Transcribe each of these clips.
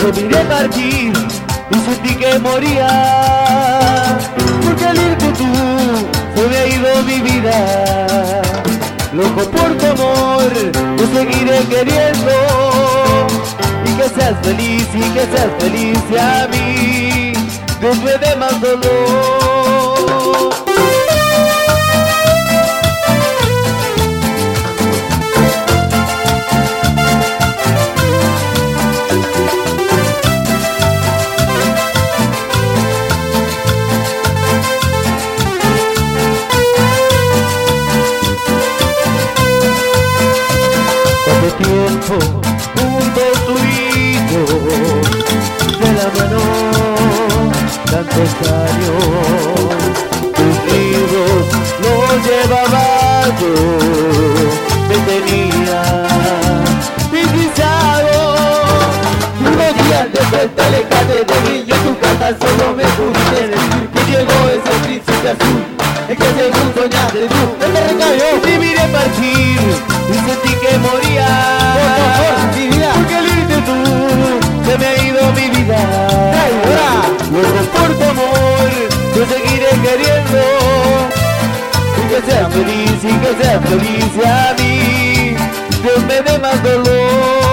Te miré partir y sentí que moría, porque al irte tú se me ha ido mi vida. Loco por tu amor, te seguiré queriendo, y que seas feliz y a mí Dios me dé más dolor. Tiempo juntos tú y yo, de la mano, tantos años, tus libros los llevaba yo, me tenía hipnotizado. Unos días después te alejaste de mí, yo en tu casa solo me pudiste decir que llegó ese príncipe azul, el que según soñaste tú, el que recayó. Y miré partir y sentí que moría, porque al irte tú se me ha ido mi vida. Luego por tu amor yo seguiré queriendo, y que seas feliz y a mí Dios me dé más dolor.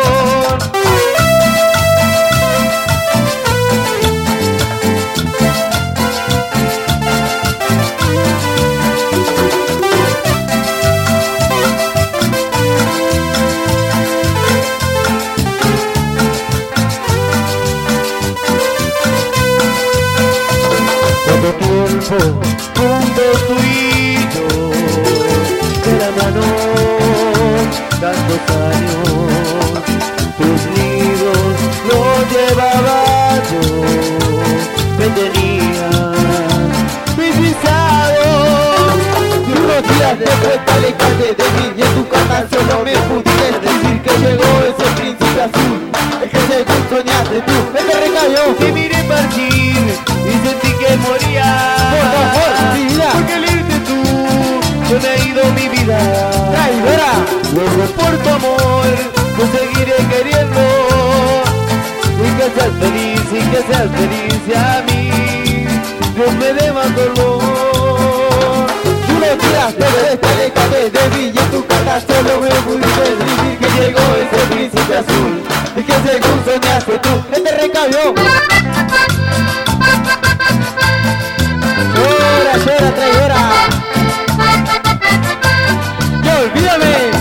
Tiempo juntos tú y yo, de la mano, tantos años, tus nidos los llevaba yo, me tenían hipnotizado. Unos días después te alejaste de mí y en tu casa solo me pudiste decir que llegó ese príncipe azul, el que según soñaste tú, me te recayó. Te miré partir y sentí que moría, porque al irte tú se me ha ido mi vida. Luego por tu amor yo seguiré queriendo, y que seas feliz y a mí Dios me dé más dolor. Tú no tiraste de esta década de mí y en tu casa solo me pudiste decir que llegó ese príncipe azul, y que según soñaste tú, te recayó. Llora, traidora. Ya olvídame.